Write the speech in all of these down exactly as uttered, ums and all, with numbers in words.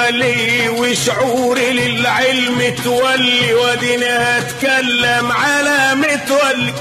ولي وشعوري للعلم تولي، وديني هتكلم على متولي.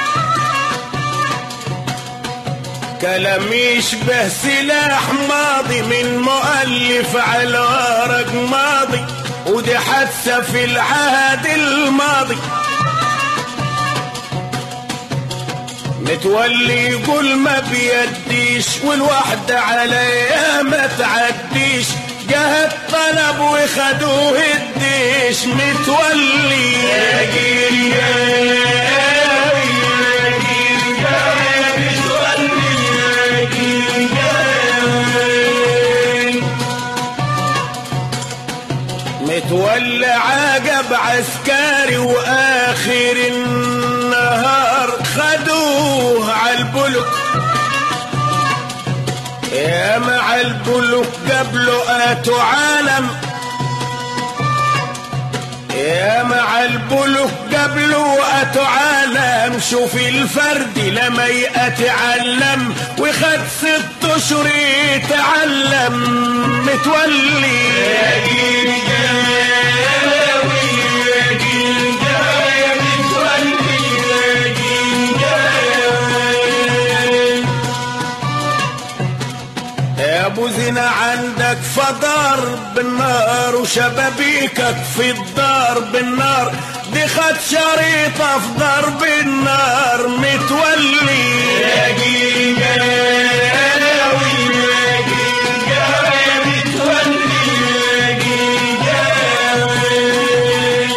كلام يشبه سلاح ماضي من مؤلف على ورق ماضي، ودي حادثة في العهد الماضي. متولي يقول ما بيديش والوحدة عليا ما تعديش، جه الطلب وخدوه الديش. متولي يا جيل جاوي يا جيل جاوي متولي يا جيل جاوي. متولي عجب عسكري واخر النهار خدوه عالبلوك، يا مع البلوك قبله اتوا عالم، يا مع البلوك قبله اتوا عالم. شوف الفرد لما يتعلم وخد ست اشهر يتعلم. متولي يا جيل جاوي يا جيل جاوي متولي يا جيل جاوي. يا ابو زنا عندك فضار بالنار وشبابيكك في الدار بالنار، دي خد شريطة في ضرب النار. متولي يا جيل جاوي يا جيل جاوي متولي يا جيل جاوي.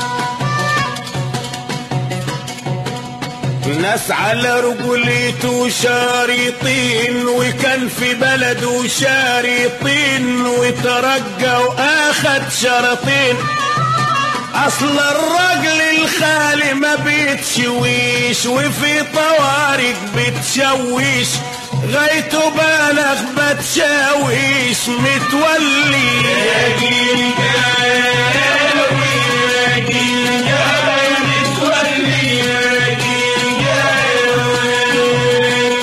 ناس على رجوليته شارطين، وكان في بلده شارطين، وترجى واخد شرطين. اصل الرجل الخالي ما بيتشويش، وفي طوارق بتشويش، غايته بالغ بتشاويش. متولي يا جيل جاوي يا جيل جاوي متولي يا جيل جاوي.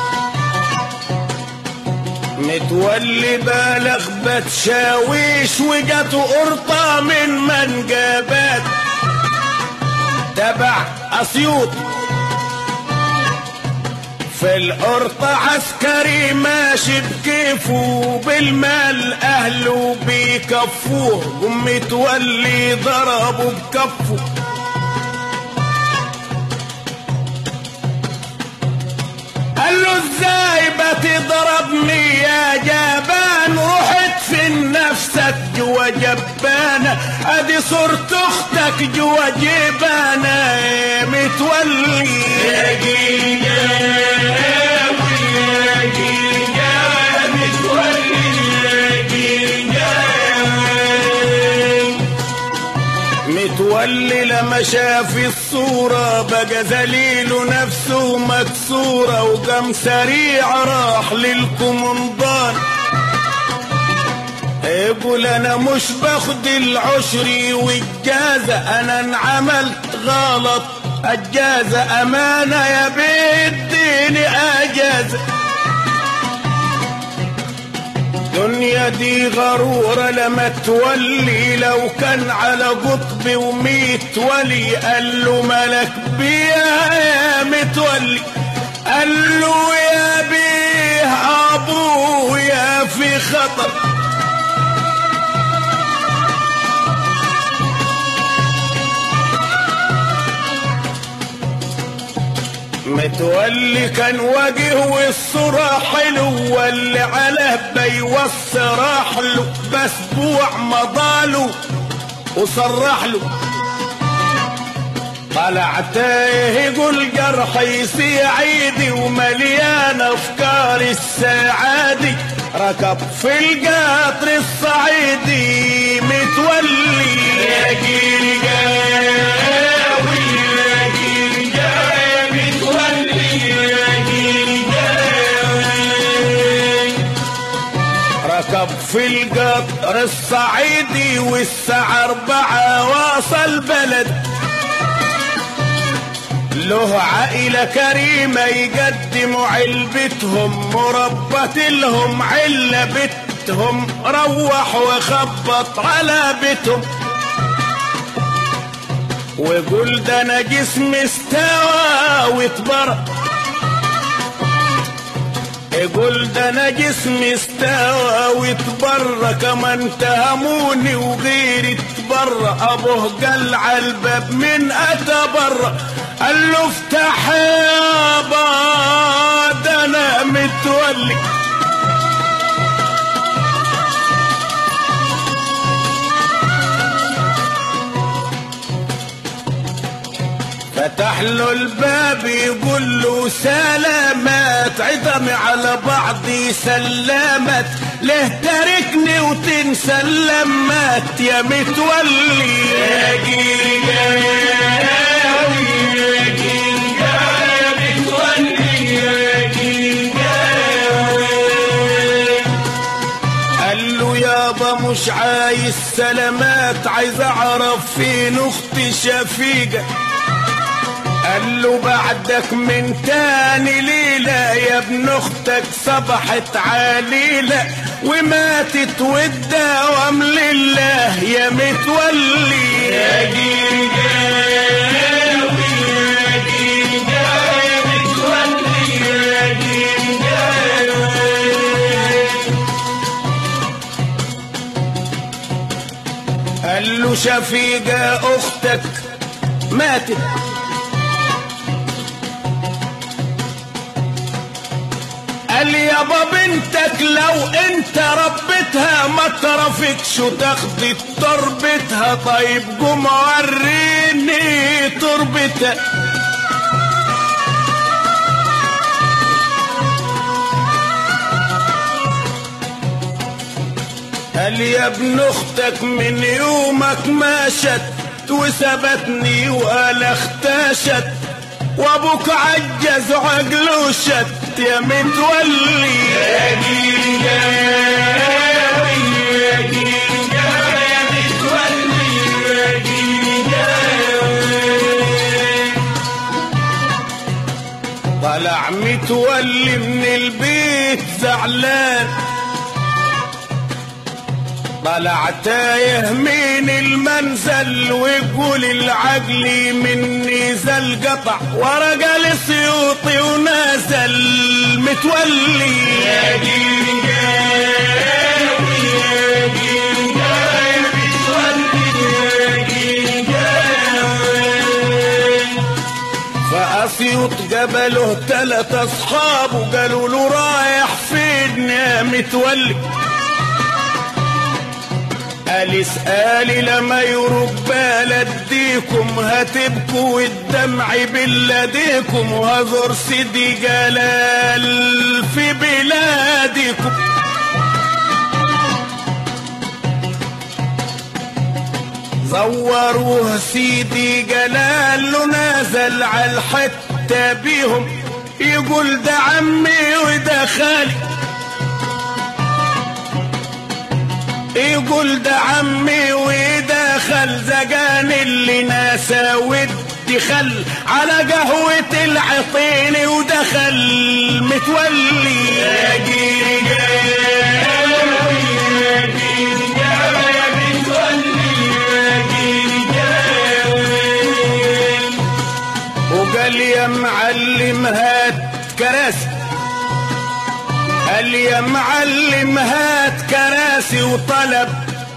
متولي بالغ بتشاويش، وجاته قرطة من منجبات تبع اسيوط. في القرطة عسكري ماشي بكيفه، بالمال اهله بيكفوه، قم متولي ضربه بكفه. قال له ازاي بتضربني يا جبان، رحت في نفسك جوا جبانة، ادي صورة اختك جوا جبانة. متولي يا جيل جاوي يا جيل جاوي متولي يا جيل جاوي. متولي لما شاف الصورة بقى ذليل نفسه مكسورة، وقام سريع راح للكومندان. يقول انا مش باخد العشري والجازة، انا انعملت غلط الجازة، امانة يا بيديني اجازة. الدنيا دي غرورة لما تولي، لو كان على قطب وميت ولي. قال له ملك بيها يا متولي، قال له يا بيه ابويا في خطر. متولي كان وجه والصورة حلو، واللي عليه بيوصي راح له، بسبوع مضاله وصرح له. طلع تايه يقول جرحي سعيدي ومليان افكار السعادي، ركب في القطر الصعيدي. متولي يا جيل جاوي يا جيل جاوي متولي يا جيل جاوي. ركب في القطر الصعيدي والساعة أربعة واصل بلد، له عائلة كريمة يقدموا علبتهم، مربت لهم علة بت بيتهم روح وخبط على بيتهم وقول ده انا جسمي استوى واتبرى، يقول ده انا جسمي استوى واتبرى، كمان تهموني وغيري اتبرى. ابوه قال على الباب من اتى برا، قال له افتح يابا ده انا متولي. فتح له الباب يقول له سلامات، عظمي على بعضي سلامات، ليه تاركني وتنسى اللمات يا متولي. يا جيجاوي يا جيجاوي يا متولي يا جيجاوي. قال له يابا مش عايز سلامات، عايز اعرف فين اختي شفيقة. قال له بعدك من تاني ليلة يا ابن اختك صبحت عليلة وماتت والدوام لله يا متولي. يا جيجاوي يا جيجاوي يا متولي يا جيجاوي. قال له شفيقة اختك ماتت، قال يابا بنتك لو انت ربتها ما ترفكش وتاخدي تربتها. طيب قوم وريني تربتها. قال يا ابن اختك من يومك ماشت وسبتني وقال اختشت وابوك عجز وعقله شت يا متولي. يا جيجاوي يا جيجاوي يا متولي يا جيجاوي. طلع متولي من البيت زعلان، طلع تايه من المنزل ويقول العقل مني زل قطع ورقل سيوطي ونازل متولي. يا جيجاوي يا جيجاوي يا متولي يا جيجاوي. فأسيوط قبله تلات أصحاب وقالوا له رايح فين يا متولي. قال اسألي لما يروق بلديكم هتبكوا والدمع بلاديكم وهزور سيدي جلال في بلادكم. زوروه سيدي جلال نازل على الحتة بيهم يقول ده عمي وده خالي، يقول ده عمي وده خال زجان اللي ناسا ودي خل على قهوة العطين ودخل متولي. يا جيجاوي يا جيجاوي يا متولي يا جيجاوي. وقال يا معلم هات كراسي، قال يا معلم هات كراسي وطلب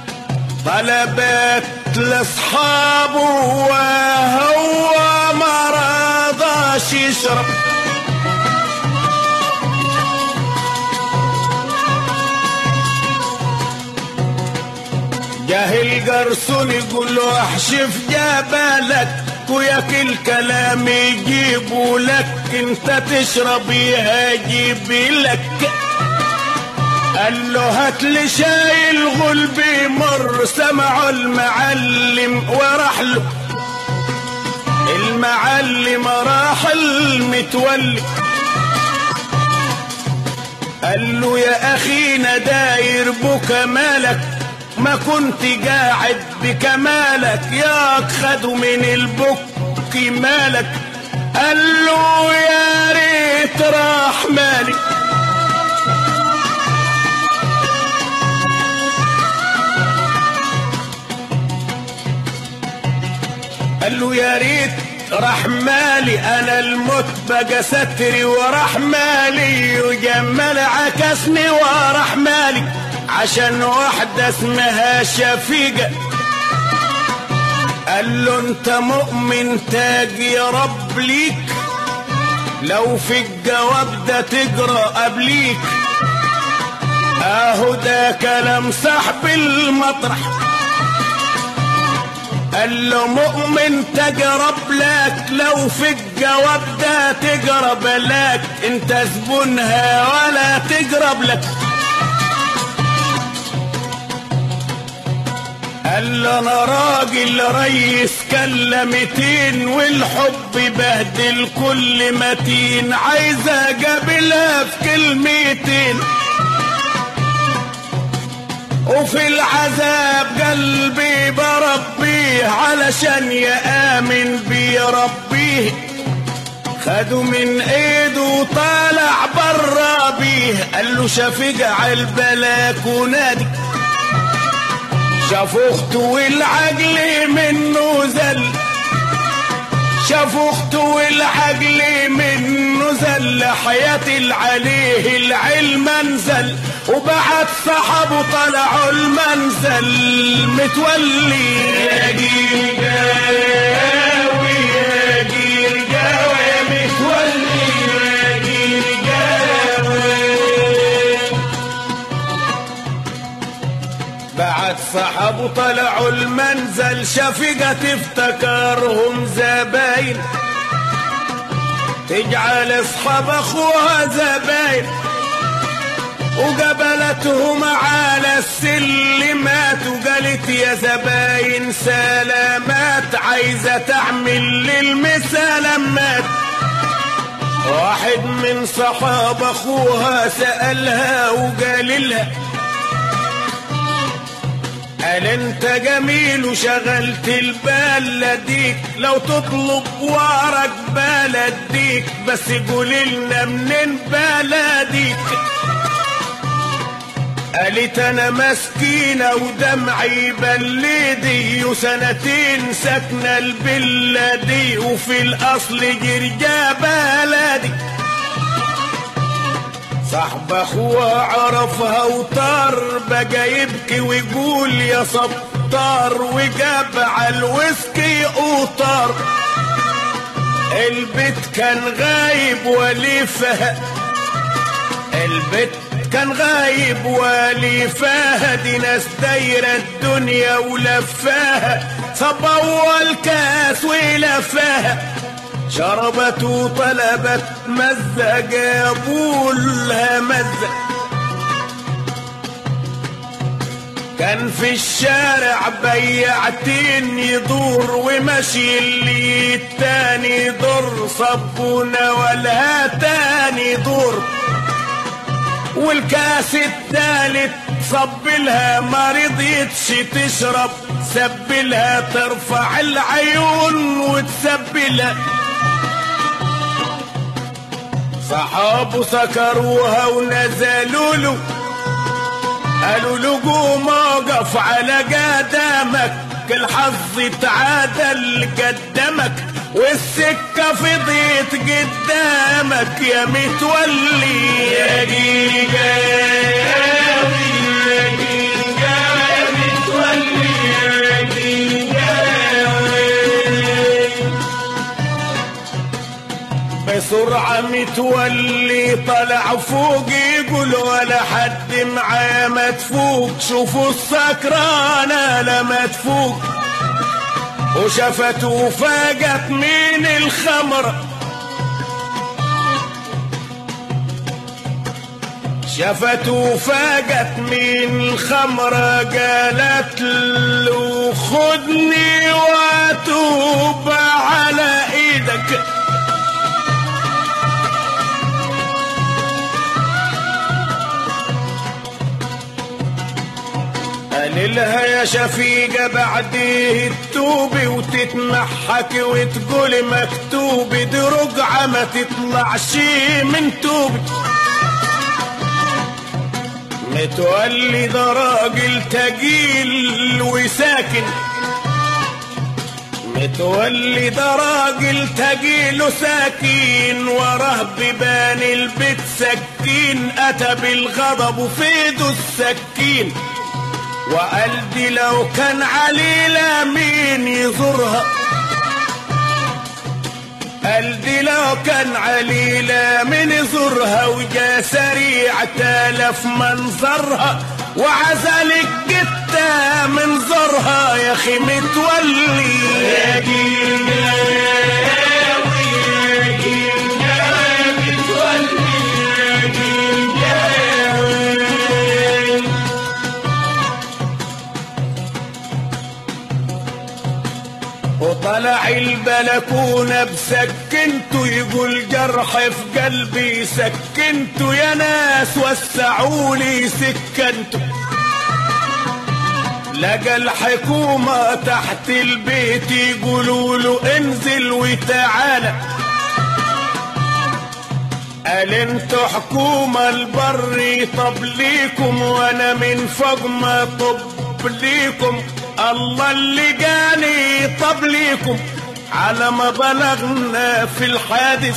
طلبات لاصحابه وهو ما رضاش يشرب. جاه الجرسون يقول له احشف جبلك وياكل كلام يجيبوا لك انت تشرب يهاجيب لك. قال له هات لي شاي الغلب مر، سمعوا المعلم وراح له المعلم راح المتولي. قال له يا اخينا داير بكمالك ما كنت قاعد بكمالك ياك خدوا من البك مالك. قال له يا ريت راح مالي، قال له يا ريت راح مالي انا الموت بقى ستري وراح مالي وجمال عكسني وراح مالي عشان واحدة اسمها شفيقة. قال له انت مؤمن تاج يا رب ليك لو في الجواب ده تجرى قبليك. اهو ده كلام صاحب المطرح. قال له مؤمن تجرب لك لو في الجواب ده تجرب لك انت زبونها ولا تجرب لك. قال له انا راجل ريس كلمتين والحب بهدل كل متين عايز اجابلها في كلمتين وفي العذاب قلبي بربيه علشان يآمن بيه ربيه. خدوا من ايده وطالع برا بيه. قال له شفيقة عالبلكونة دي شاف اخته والعجل منه زل. شاف اخته والعجل منه زل حياة عليه العلم انزل وبعد صحابه طلعوا المنزل متولي يا جيل جاوي يا جيل جاوي يا متولي يا جيل جاوي. بعد صحابه طلعوا المنزل شفيقة تفتكرهم زباين تجعل اصحاب اخوها زباين وقبلتهم على السلمات وقالت يا زباين سلامات عايزة تعمل للمسلمات. واحد من صحاب اخوها سألها وقال لها قال انت جميل وشغلت البال لديك لو تطلب ورق بلديك بس قوليلنا منين بلديك. قالت انا مسكينة ودمعي بلدي وسنتين ساكنة البلدي وفي الاصل جرجا بلدي. صاحب اخوها عرفها وطار بقى يبكي ويقول يا سطار وجاب على الويسكي وطار. البيت كان غايب وليفها البيت كان غايب وليفها دي ناس دايرة الدنيا ولفاها صب اول كاس ولفاها شربت وطلبت مزة جابولها مزة. كان في الشارع بياعتين يدور وماشي اللي التاني يدور صبونا ولا تاني دور والكاس التالت صبلها ما رضيتش تشرب سبلها ترفع العيون وتسبلها. صحابه سكروها ونزلوا له قالوا له قوم اقف على قدامك الحظ تعادل قدامك والسكة فضيت قدامك يا متولي يا جيل جاوي يا جيل جاوي متولي يا جيل جاوي. بسرعة متولي طلع فوق يقول ولا حد معاه مدفوق شوفوا السكرانة لما تفوق وشفته فاقت من الخمرة شفته فاقت من الخمرة قالت له خدني واتوب على ايدك. قال لها يا شفيقة بعديه التوبة وتتمحك وتقول مكتوب دي رجعة ما تطلعش من توبة. متولي ده راجل تقيل وساكن متولي ده راجل تجيله سكين وراه ببان البيت سكين، اتى بالغضب وفي ايده السكين وقال دي لو كان عليلة مين يزورها، قال دي لو كان عليلة مين يزورها، وجا سريع تالف منظرها وعزل الجتة من زورها. يا اخي متولي يا جيل جاوي يا جيل جاوي متولي يا جيل جاوي. وطلع البلكونة بسكنته يقول جرح في قلبي سكنته، يا ناس وسعولي سكنته. لقى الحكومة تحت البيت يقولوا له انزل وتعالى، قال انتوا حكومة البر طب ليكم وانا من فوق ما طب ليكم، الله اللي جاني طب ليكم. على ما بلغنا في الحادث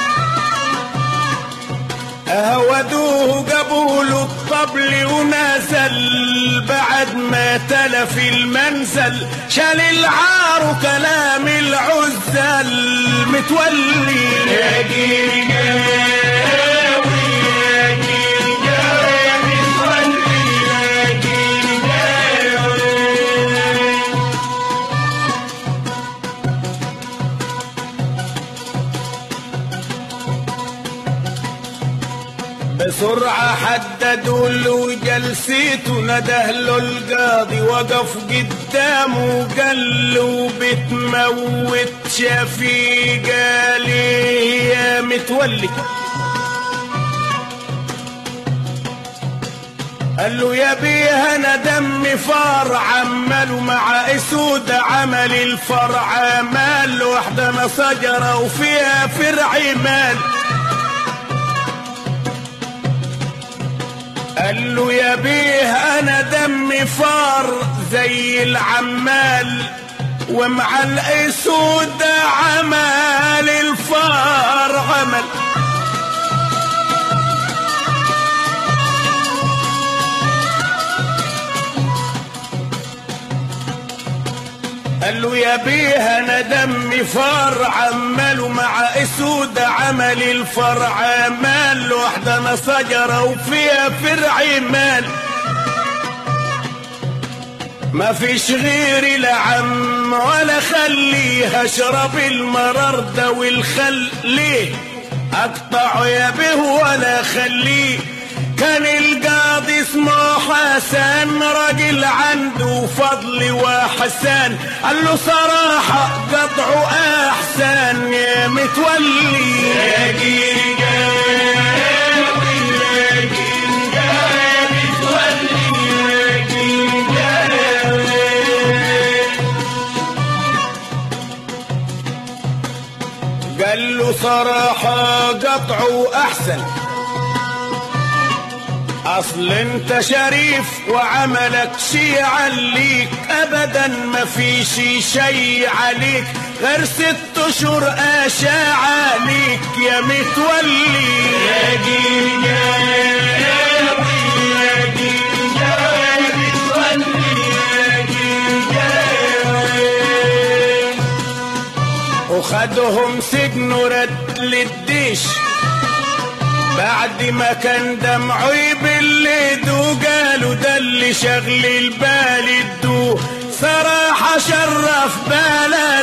اهودوه جابوا له الطبل ونزل، بعد ما تلف المنزل شال العار وكلام العزل. متولي يا جيل جاوي يا جيل جاوي متولي يا جيل جاوي. بسرعة حددوا له جلسيته، نده له القاضي وقف قدامه وقال له بتموت شفيقة ليه يا متولي، قال له يا بيه انا دمي فار عماله مع اسود عمل الفرع مال، وحدنا شجرة وفيها فرع مال. قال له يا بيه انا دمي فار زي العمال، ومع الاسود عمل الفار عمل. قال له يا بيه انا دمي فار عمال، مع اسود عمل الفرع مال، وحدنا شجرة وفيها فرع مال. ما فيش غيري لا عم ولا خليه اشرب المرار ده والخل، ليه اقطعه يا بيه ولا خليه. كان القاضي اسمه حسن راجل عنده فضل وحسان، قال له صراحة قطعه احسن يا متولي يا جيل جاوي يا جيل جاوي متولي يا جيل جاوي. قال له صراحة قطعه احسن، اصل انت شريف وعملك شي عليك، ابدا ما في شي شي عليك غير ست اشهر اشاع عليك يا متولي يا جيل جاوي يا جيل جاوي متولي يا جيل جاوي. وخدهم سجن ورد للديش بعد ما كان دمعه يبلد، وقالوا ده اللي شغل البال الدو، صراحة شرف بلد